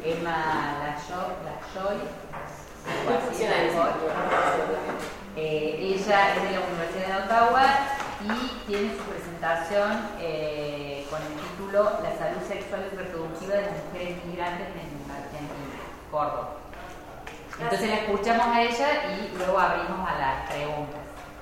Emma Lajoy. Ella es de la Universidad de Ottawa y tiene su presentación con el título La salud sexual y reproductiva de las mujeres migrantes en Argentina, Córdoba. Entonces la escuchamos a ella y luego abrimos a las preguntas.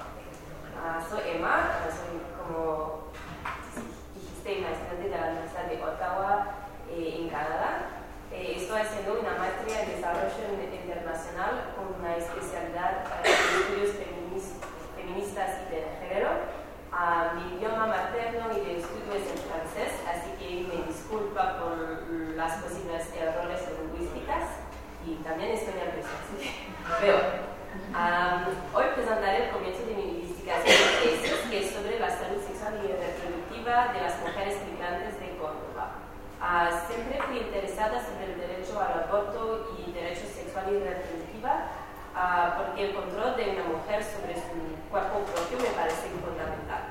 Soy Emma, soy, como dijiste, una estudiante de la Universidad de Ottawa en Canadá. Estoy haciendo una maestría en desarrollo internacional con una especialidad en estudios feministas y de género. Mi idioma materno y de estudio es el francés, así que me disculpa por las posibles errores lingüísticas y también estoy nerviosa, así que veo. Hoy presentaré el comienzo de mi investigación de tesis, que es sobre la salud sexual y reproductiva de las mujeres migrantes de Córdoba. Siempre fui interesada sobre el derecho al aborto y derecho sexual y reproductiva, porque el control de una mujer sobre su cuerpo propio me parece fundamental.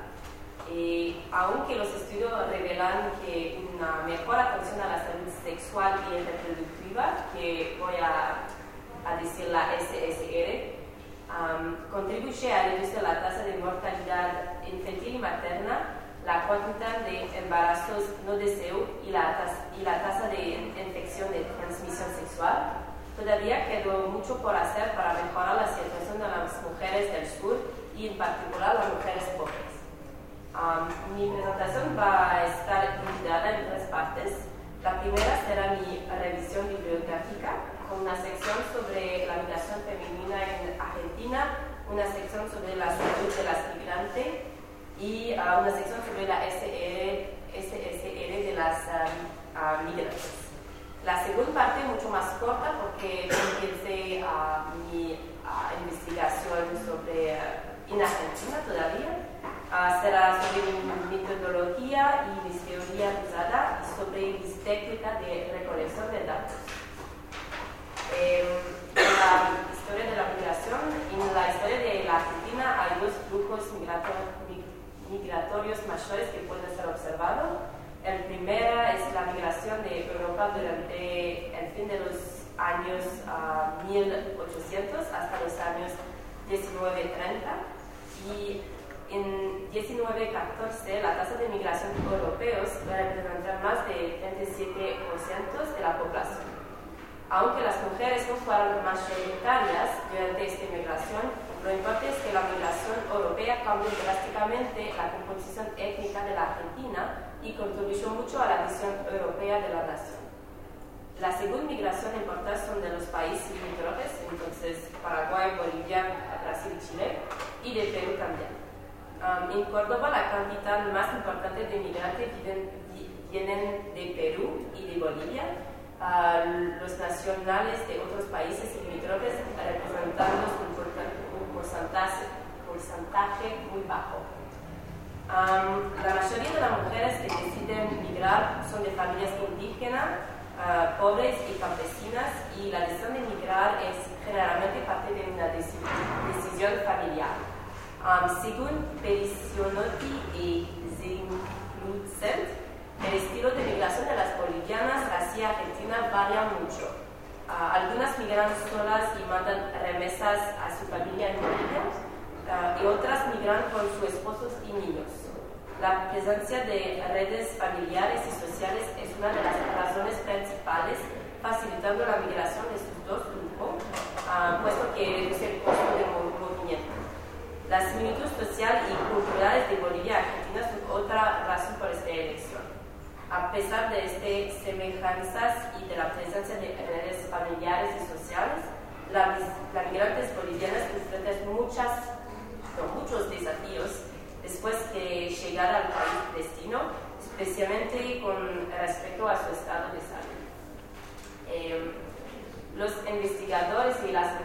Aunque los estudios revelan que una mejor atención a la salud sexual y reproductiva, que voy a decir la SSR, contribuye a reducir la tasa de mortalidad infantil y materna, la cantidad de embarazos no deseados y la tasa de infección de transmisión sexual, todavía quedó mucho por hacer para mejorar la situación de las mujeres del sur y en particular las mujeres pobres. Mi presentación va a estar dividida en tres partes. La primera será mi revisión bibliográfica, con una sección sobre la migración femenina en Argentina, una sección sobre la salud de las migrantes y una sección sobre la SSR de las migrantes. La segunda parte es mucho más corta porque comencé mi investigación sobre en Argentina todavía. Será sobre mi metodología y mi teoría usada y sobre mi técnica de recolección de datos. En la historia de la migración, en la historia de la Argentina hay dos flujos migratorios mayores que pueden ser observados. El primero es la migración de Europa durante el fin de los años 1800 hasta los años 1930 y en 1914 la tasa de migración de europeos representa más del 27% de la población. Aunque las mujeres no fueron mayoritarias durante esta migración, lo importante es que la migración europea cambió drásticamente la composición étnica de la Argentina y contribuyó mucho a la visión europea de la nación. La segunda migración importante son de los países limítrofes, entonces Paraguay, Bolivia, Brasil y Chile, y de Perú también. En Córdoba la cantidad más importante de migrantes vienen de Perú y de Bolivia. Los nacionales de otros países limítrofes representando un porcentaje muy bajo. La mayoría de las mujeres que deciden migrar son de familias indígenas, pobres y campesinas, y la decisión de migrar es generalmente parte de una decisión familiar. Según Perissionotti y Zinklucent, el estilo de migración de las bolivianas hacia Argentina varía mucho. Algunas migran solas y mandan remesas a su familia en Bolivia, y otras migran con sus esposos y niños. La presencia de redes familiares y sociales es una de las razones principales facilitando la migración de estos dos grupos, puesto que reduce el costo de movimiento. Las similitudes sociales y culturales de Bolivia y Argentina son otra razón por esta elección. A pesar de estas semejanzas y de la presencia de redes familiares y sociales, las migrantes bolivianas enfrentan muchos desafíos después de llegar al país destino, especialmente con respecto a su estado de salud. Los investigadores y las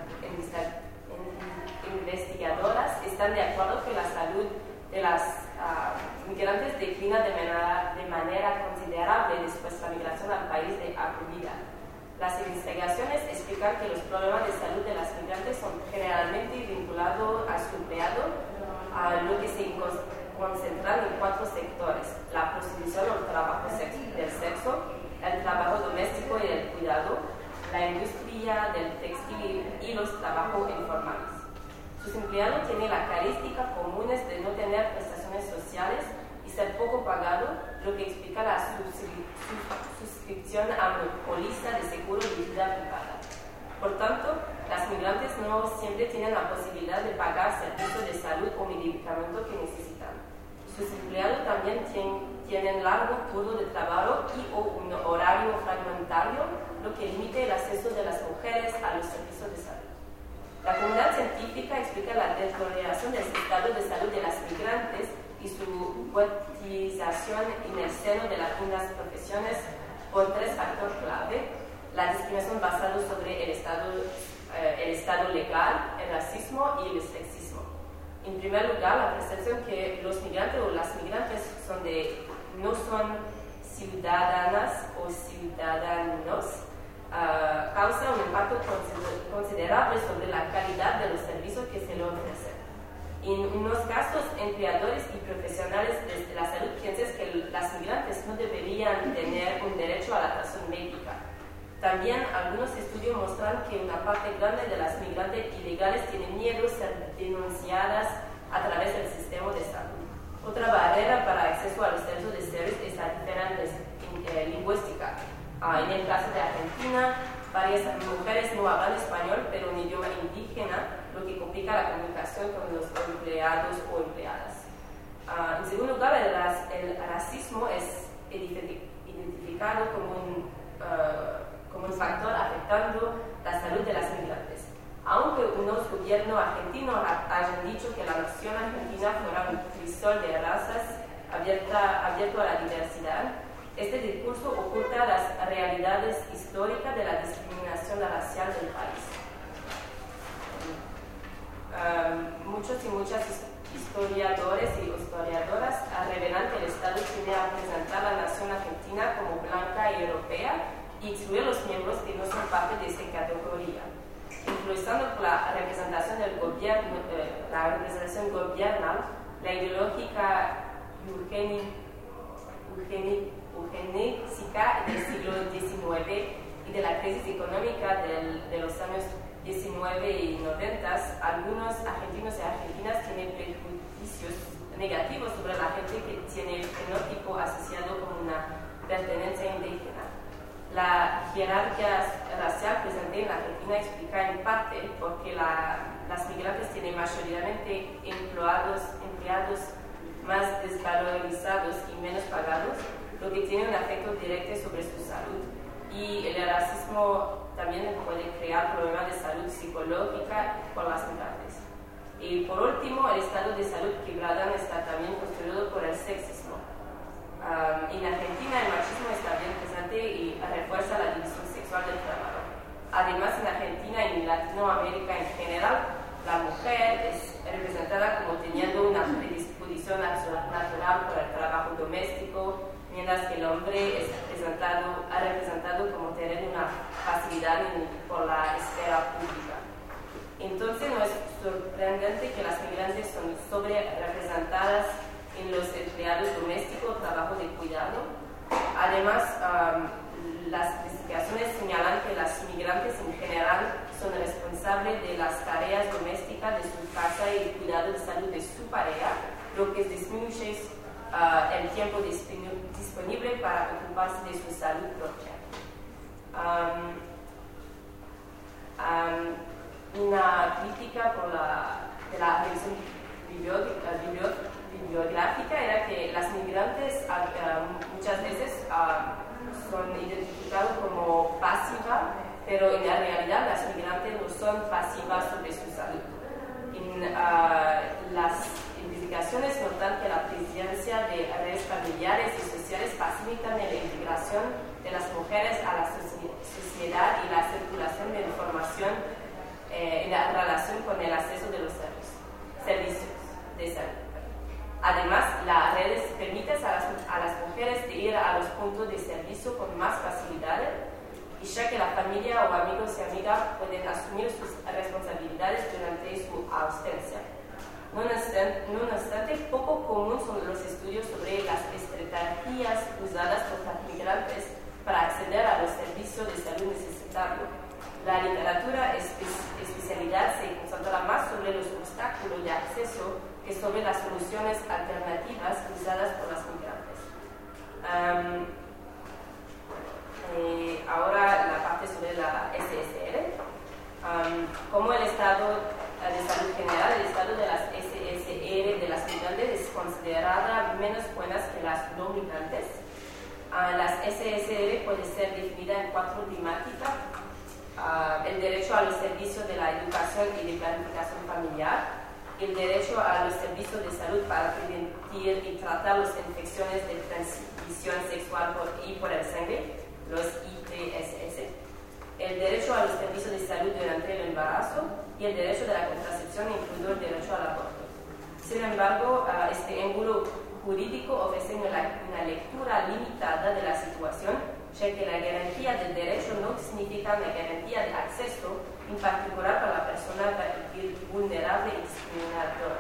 investigadoras están de acuerdo que la salud de las migrantes declina de manera considerable después de la migración al país de acogida. Las investigaciones explican que los problemas de salud de las migrantes son generalmente vinculados a su empleado, a lo que se concentran en 4 sectores: la prostitución o el trabajo del sexo, el trabajo doméstico y el cuidado cuidado, la industria del textil y los trabajos informales. Sus empleados tienen las características comunes de no tener prestaciones sociales y ser poco pagado, lo que explica la suscripción a una póliza de seguro de vida privada. Por tanto, las migrantes no siempre tienen la posibilidad de pagar servicios de salud o medicamentos que necesitan. Sus empleados también tienen largo turno de trabajo y o un horario fragmentario, lo que limita el acceso de las mujeres a los servicios de salud. La comunidad científica explica la deterioración del estado de salud de las migrantes y su cotización en el seno de las profesiones por tres factores clave: la discriminación basada sobre el estado legal, el racismo y el sexismo. En primer lugar, la percepción que los migrantes o las migrantes no son ciudadanas o ciudadanos causa un impacto considerable sobre la calidad de los servicios que se le ofrecen. En unos casos, empleadores y profesionales de la salud piensan que las migrantes no deberían tener un derecho a la atención médica. También algunos estudios muestran que una parte grande de las migrantes ilegales tienen miedo a ser denunciadas a través del sistema de salud. Otra barrera para acceso a los servicios de salud es la diferencia lingüística. En el caso de Argentina, varias mujeres no hablan español, pero un idioma indígena, lo que complica la comunicación con los empleados o empleadas. En segundo lugar, el racismo es identificado como un factor afectando la salud de las migrantes. Aunque unos gobiernos argentinos hayan dicho que la nación argentina fuera un crisol de razas abierto a la diversidad, este discurso oculta las realidades históricas de la discriminación racial del país. Muchos y muchas historiadores y historiadoras revelan que el Estado tiene a presentar a la nación argentina como blanca y europea y excluir a los miembros que no son parte de esta categoría, influenciando la representación del gobierno, la representación gubernamental, la ideológica eugenésica del siglo XIX y de la crisis económica de los años 19 y 90, algunos argentinos y argentinas tienen prejuicios negativos sobre la gente que tiene el fenotipo asociado con una pertenencia indígena. La jerarquía racial presente en la Argentina explica en parte porque las migrantes tienen mayoritariamente empleados más desvalorizados y menos pagados, lo que tiene un efecto directo sobre su salud. Y el racismo también puede crear problemas de salud psicológica por las migrantes. Y por último, el estado de salud quebrado está también construido por el sexismo. En Argentina el machismo está bien presente y refuerza la división sexual del trabajo. Además, en Argentina y en Latinoamérica en general, la mujer es representada como teniendo una predisposición natural por el trabajo doméstico, mientras que el hombre es representado como tener una facilidad por la esfera pública. Entonces no es sorprendente que las migrantes son sobre-representadas en los empleados domésticos, trabajo de cuidado. Además, las investigaciones señalan que las migrantes en general son responsables de las tareas domésticas de su casa y el cuidado de salud de su pareja, lo que disminuye el tiempo disponible para ocuparse de su salud propia. Una crítica de la revisión bibliográfica era que las migrantes muchas veces son identificadas como pasivas, pero en la realidad las migrantes no son pasivas sobre su salud. En las investigaciones notan que la presencia de redes familiares y sociales facilitan la integración de las mujeres a la sociedad y la circulación de información en la relación con el acceso de los servicios de salud. Además, las redes permiten a las mujeres de ir a los puntos de servicio con más facilidad, y ya que la familia o amigos y amigas pueden asumir sus responsabilidades durante su ausencia. No obstante, poco común son los estudios sobre las estrategias usadas por las migrantes para acceder a los servicios de salud necesarios universitario. La literatura especialidad se concentrará más sobre los obstáculos de acceso que sobre las soluciones alternativas usadas por las migrantes. Ahora la parte sobre la SSR. Como el estado de salud general, el estado de las SSR de las migrantes es considerada menos buenas que las no migrantes. Las SSR pueden ser definidas en 4 temáticas: el derecho a los servicios de la educación y de planificación familiar, el derecho a los servicios de salud para prevenir y tratar las infecciones de transmisión sexual por el sangre, los ITSS, el derecho a los servicios de salud durante el embarazo y el derecho de la contracepción, incluido el derecho al aborto. Sin embargo, este ángulo jurídico ofrece una lectura limitada de la situación, ya que la garantía del derecho no significa una garantía de acceso, en particular para la persona vulnerable y discriminada.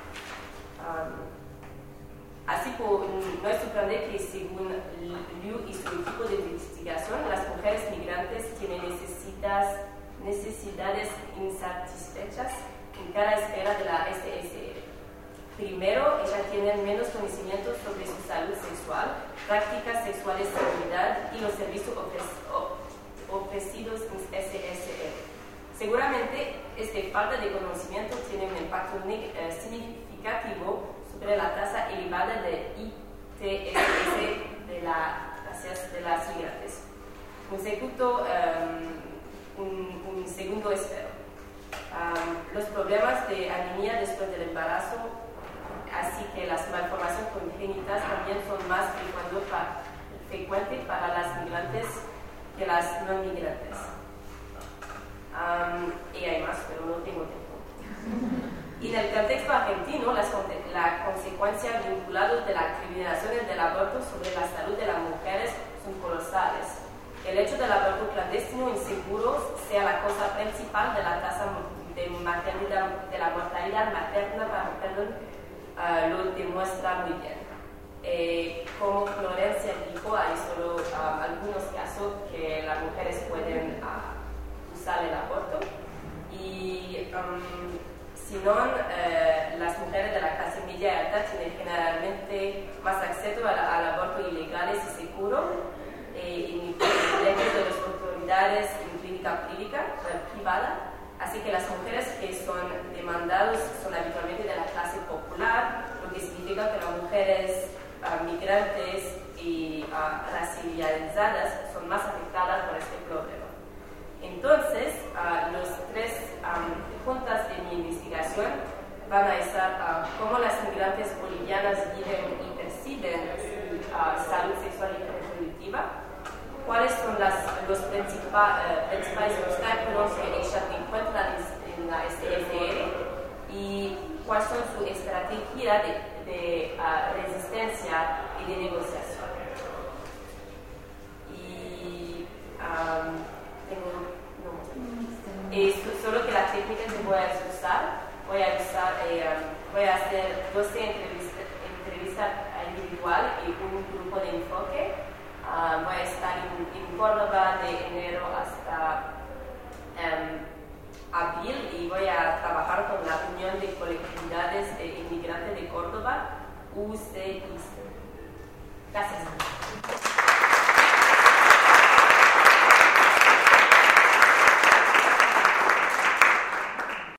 Así no es sorprendente que, según Liu y su equipo de investigación, las mujeres migrantes tienen necesidades insatisfechas en cada esfera de la SSR. Primero, ellas tienen menos conocimientos sobre su salud sexual, prácticas sexuales de seguridad y los servicios ofrecidos en SSR. Seguramente, esta falta de conocimiento tiene un impacto significativo sobre la tasa elevada de ITSS de las migrantes. Un segundo espero. Los problemas de anemia después del embarazo, así que las malformaciones congénitas también son más frecuentes para las migrantes que las no migrantes. Y hay más, pero no tengo tiempo. Y en el contexto argentino, las consecuencias vinculadas de las criminalizaciones del aborto sobre la salud de las mujeres son colosales. El hecho del aborto clandestino inseguro sea la causa principal de la tasa de la mortalidad materna, lo demuestra muy bien. Como Florencia dijo, hay solo algunos casos que las mujeres pueden usar el aborto. Y si no, las mujeres de la clase media y alta tienen generalmente más acceso al aborto ilegal y seguro en leyes de las autoridades en clínica privada. Así que las mujeres que son demandadas son habitualmente de la clase popular, lo que significa que las mujeres migrantes y racializadas son más afectadas por este problema. Entonces, los 3 puntos de mi investigación van a estar cómo las migrantes bolivianas viven y perciben su salud sexual y reproductiva, cuáles son los principales obstáculos que ellas encuentran en la SSR y cuáles son su estrategia de resistencia y de negociación. Y solo que la técnica que voy a usar, voy a hacer 12 entrevistas individual y un grupo de enfoque. Voy a estar en Córdoba de enero hasta abril y voy a trabajar con la Unión de Colectividades de Inmigrantes de Córdoba, UCIC. Gracias.